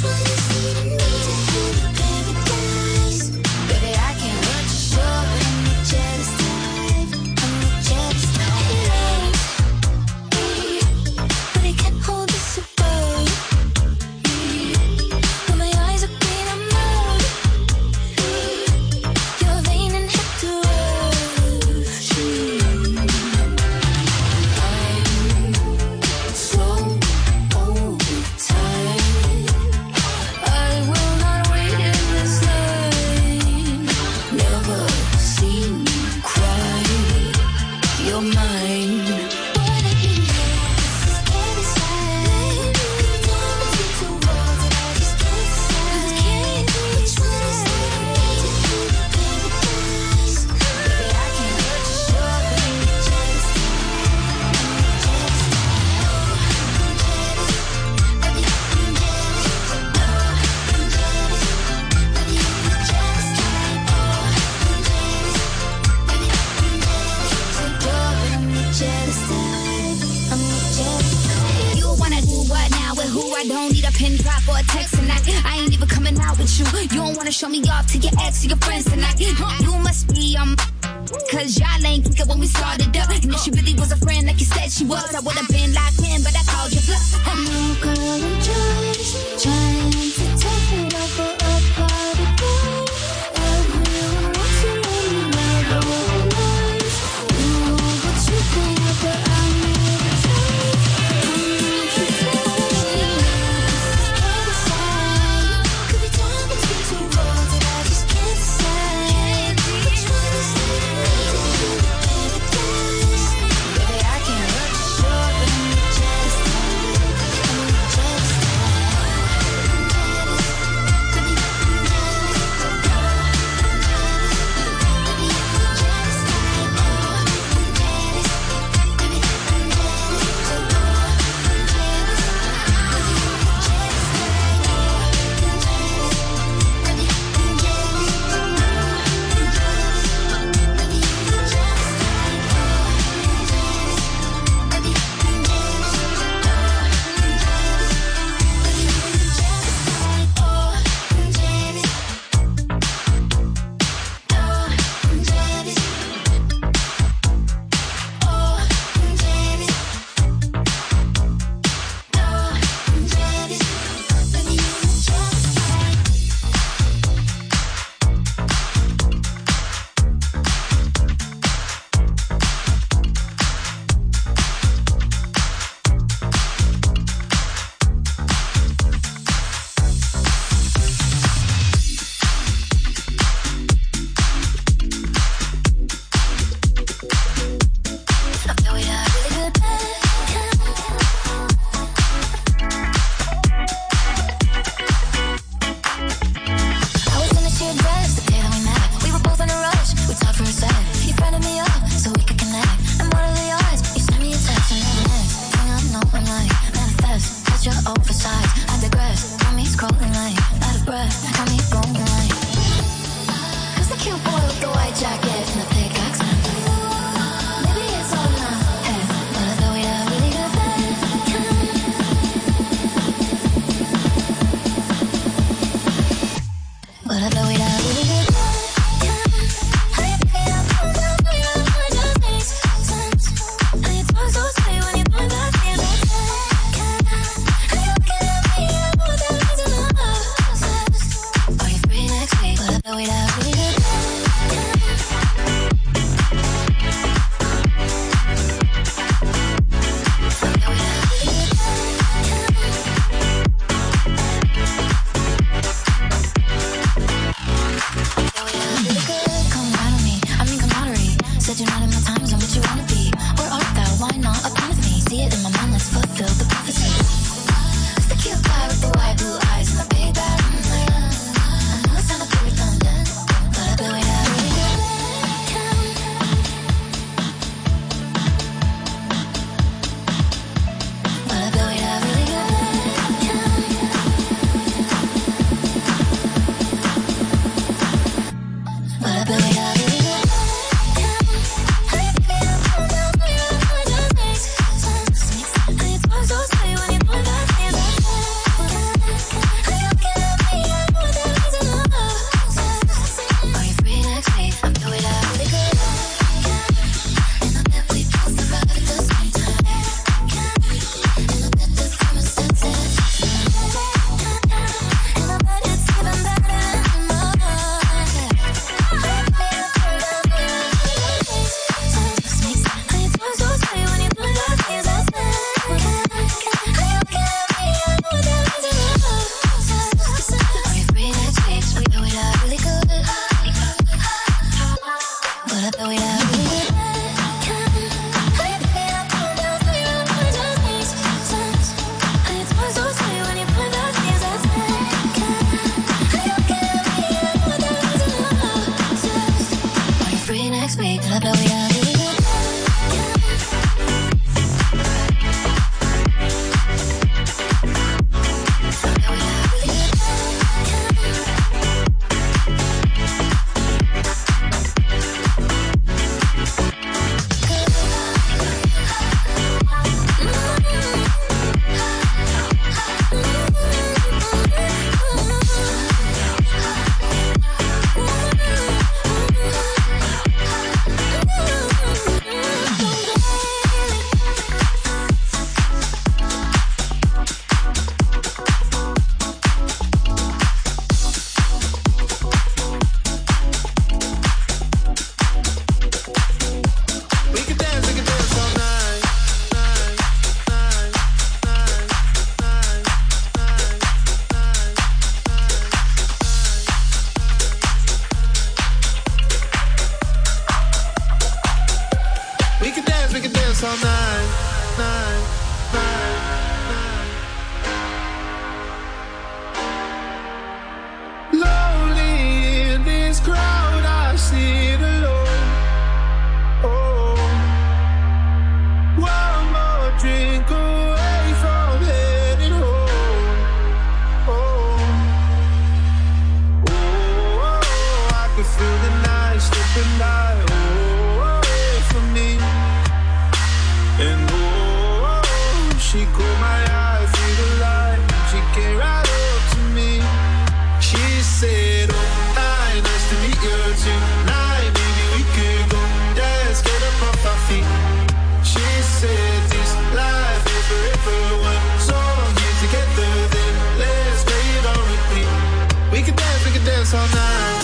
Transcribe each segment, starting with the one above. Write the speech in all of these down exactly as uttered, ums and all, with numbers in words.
Show me off to your ex or your friends tonight. You must be um, cause y'all ain't thinking when we started up. And if she really was a friend like you said she was, I would have been locked in, but I called you bluff. No girl, I'm just trying to take it over a party boy. Everyone wants to know me now, the whole life. You know what you think, but I'm here to tell you. I'm not the same. Could be time between two roads that I just can't decide. Which one is it? Baby, I can't hurt you short, but I'm just I'm just and I, oh, away from me. And oh, she caught my eye through the light. She came right up to me. She said, oh, hi, nice to meet you tonight. Maybe we could go dance, get up off our feet. She said, this life is forever. One song here together, then let's play it on repeat. We could dance, we could dance all night.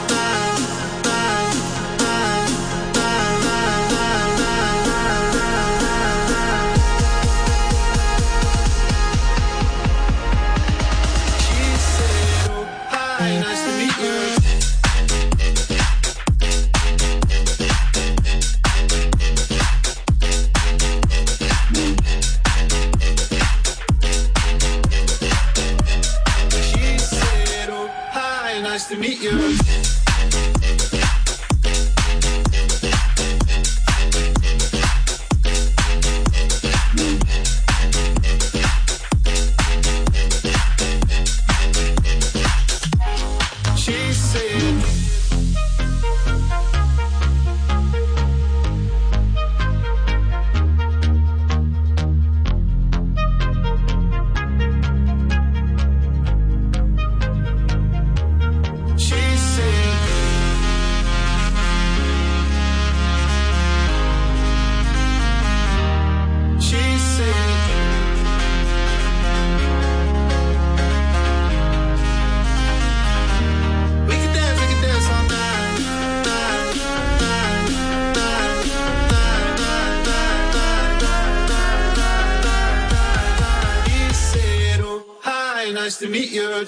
Nice to meet you. Nice to meet you.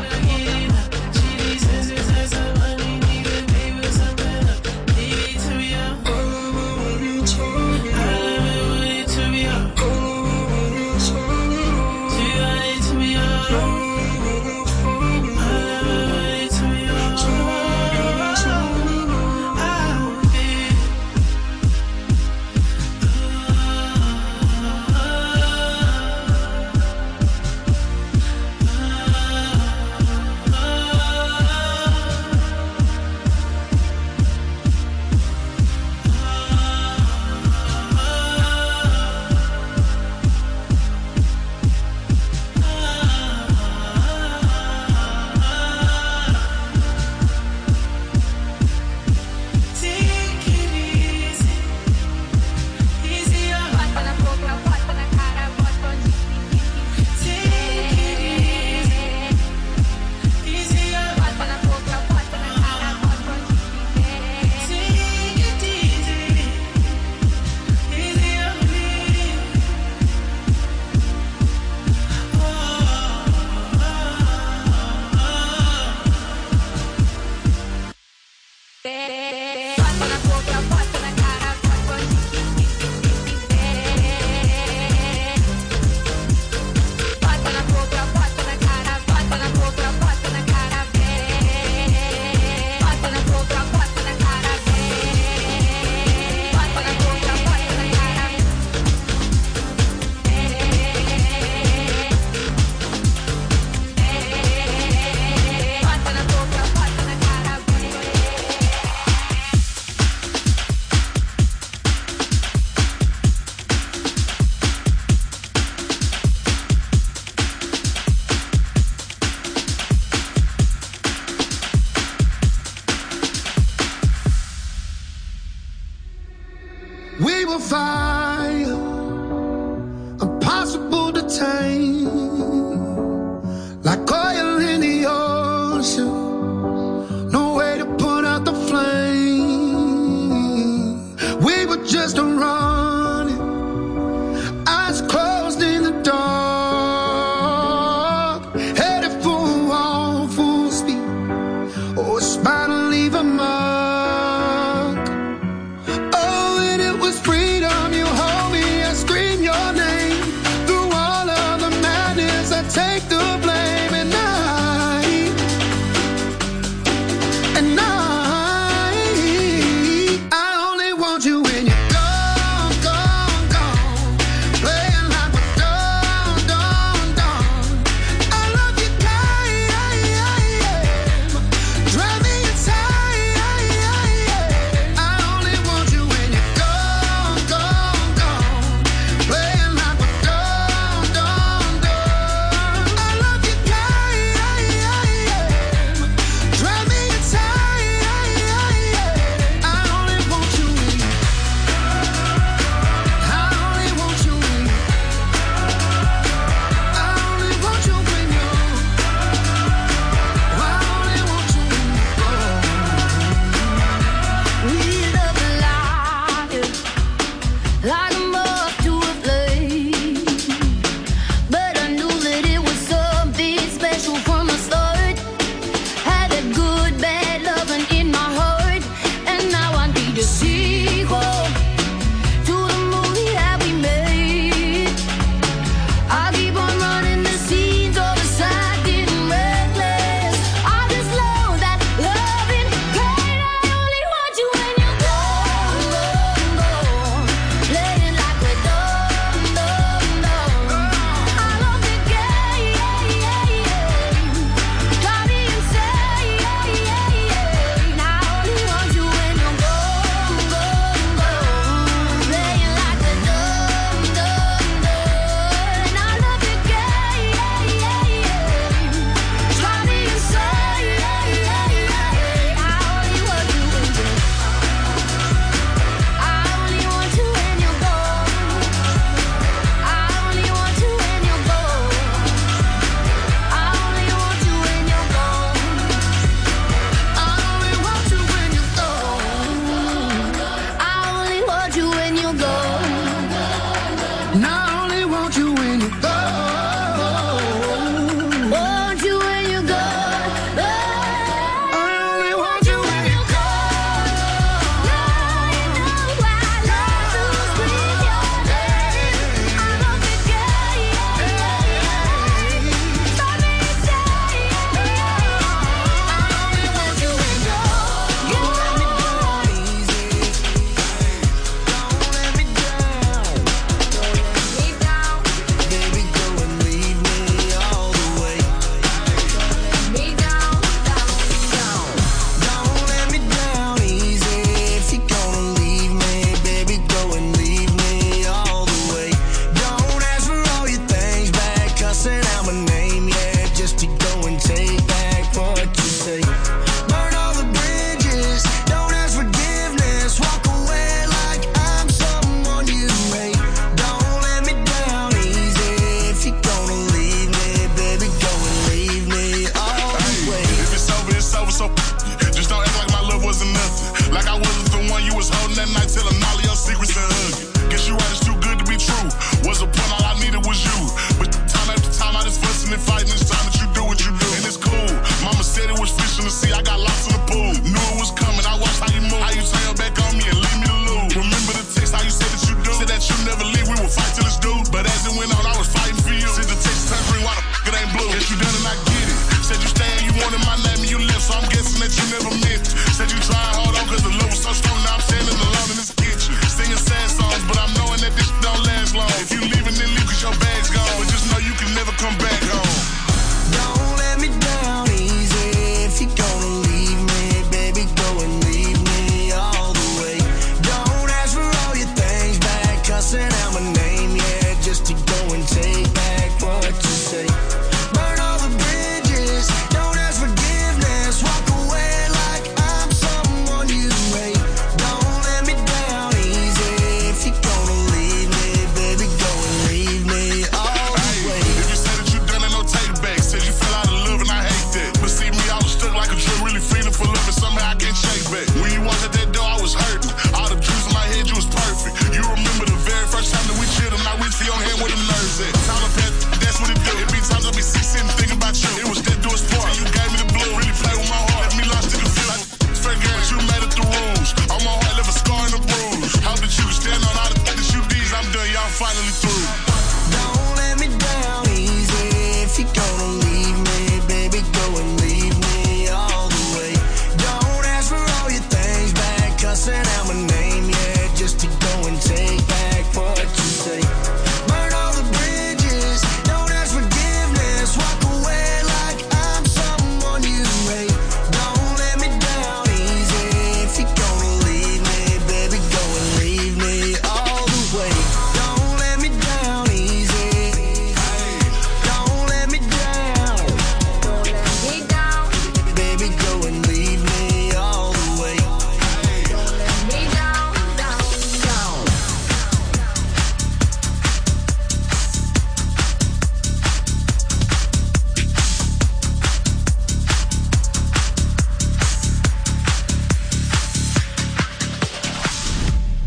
Baby, tell me We were fire, impossible to tame, like oil in the ocean, no way to put out the flame. We were just running, eyes closed in the dark, headed for a wall, full speed, oh, it's bound to leave a mark. Freedom, you hold me, I scream your name through all of the madness.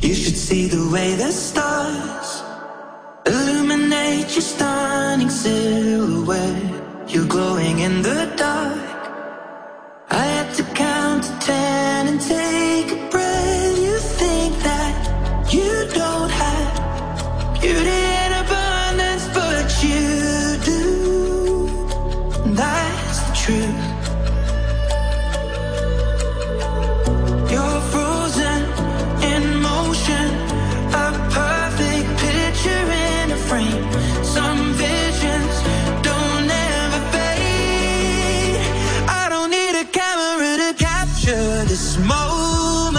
You should see the way the stars illuminate your stunning silhouette. You're glowing in the dark. I had to count to ten and take a breath. You think that you don't have beauty in abundance, but you do. And that's the truth. You're frozen in motion, a perfect picture in a frame. Some visions don't ever fade. I don't need a camera to capture this moment.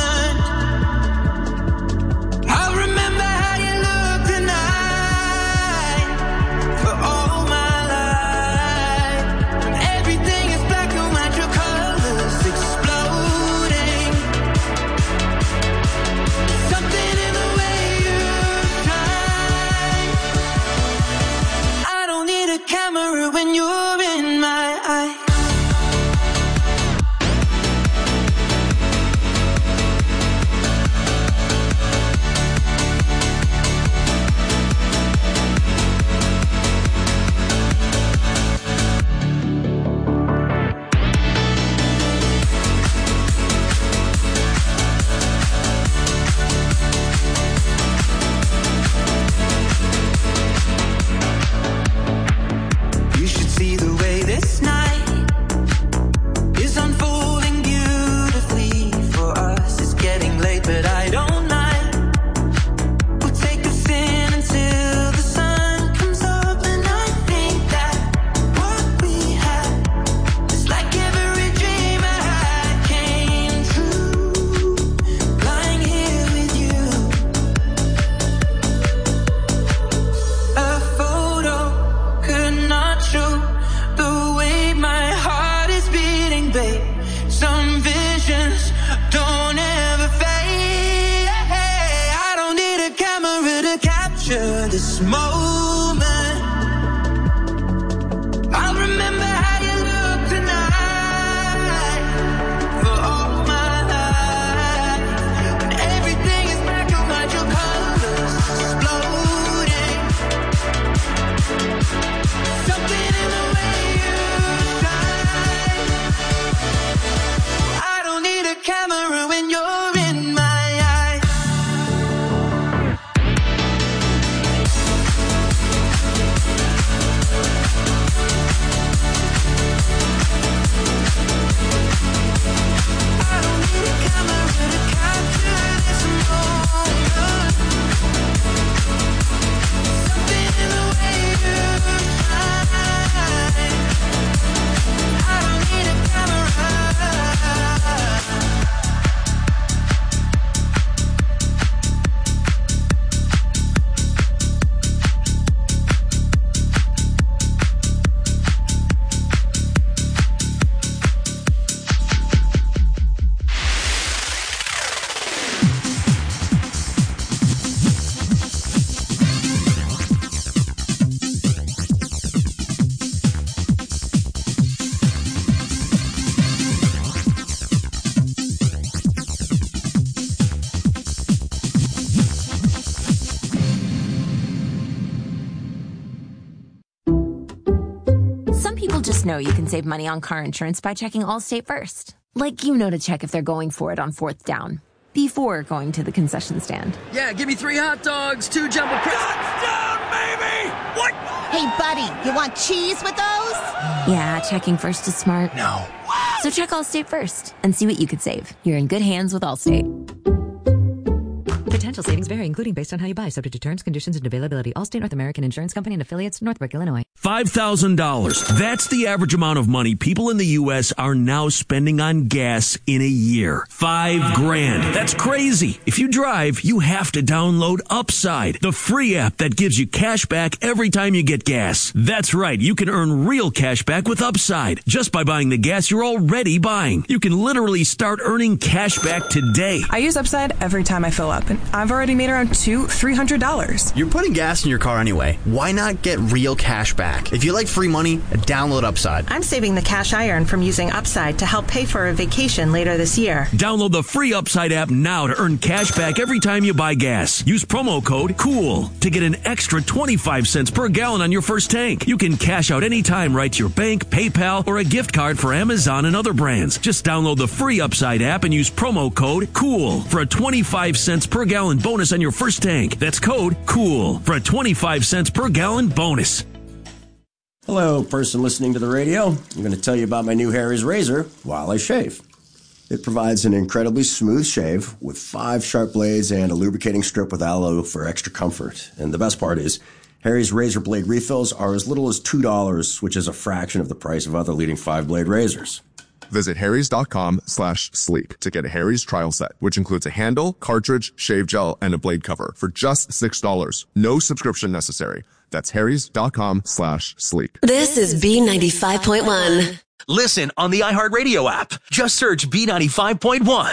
I'll remember how you look tonight for all my life. When everything is black and white, your colors exploding. Something in the way you shine. I don't need a camera when you're in my eye. You should see the way this night is unfolding beautifully for us. It's getting late, but I don't mind. We'll take us in until the sun comes up, and I think that what we had is like every dream I had came true. Lying here with you, a photo could not show the way my heart is beating, babe. Some visions don't ever fade. I don't need a camera to capture this moment. I'll remember how you look tonight for all my life. When everything is black and white, your colors exploding. Something in the way you shine. I don't need a camera when you're in my eye. I don't need a camera to capture this moment. Something in the way you shine. I don't need a camera. Some people just know you can save money on car insurance by checking Allstate first. Like you know to check if they're going for it on fourth down before going to the concession stand. Yeah, give me three hot dogs, two jumbo crackers. Touchdown, baby! What? Hey, buddy, you want cheese with those? Yeah, checking first is smart. No. So check Allstate first and see what you could save. You're in good hands with Allstate. Potential savings vary, including based on how you buy, subject to terms, conditions, and availability. Allstate North American Insurance Company and affiliates, Northbrook, Illinois. five thousand dollars. That's the average amount of money people in the U S are now spending on gas in a year. Five grand. That's crazy. If you drive, you have to download Upside, the free app that gives you cash back every time you get gas. That's right. You can earn real cash back with Upside just by buying the gas you're already buying. You can literally start earning cash back today. I use Upside every time I fill up, and I've already made around two, three hundred dollars. You're putting gas in your car anyway. Why not get real cash back? If you like free money, download Upside. I'm saving the cash I earn from using Upside to help pay for a vacation later this year. Download the free Upside app now to earn cash back every time you buy gas. Use promo code COOL to get an extra twenty-five cents per gallon on your first tank. You can cash out anytime right to your bank, PayPal, or a gift card for Amazon and other brands. Just download the free Upside app and use promo code COOL for a twenty-five cents per gallon bonus on your first tank. That's code COOL for a twenty-five cents per gallon bonus. Hello, person listening to the radio. I'm going to tell you about my new Harry's razor while I shave. It provides an incredibly smooth shave with five sharp blades and a lubricating strip with aloe for extra comfort. And the best part is, Harry's razor blade refills are as little as two dollars, which is a fraction of the price of other leading five-blade razors. Visit harrys.com slash sleep to get a Harry's trial set, which includes a handle, cartridge, shave gel, and a blade cover for just six dollars. No subscription necessary. That's harrys.com slash sleep. This is B ninety-five point one. Listen on the iHeartRadio app. Just search B ninety-five point one.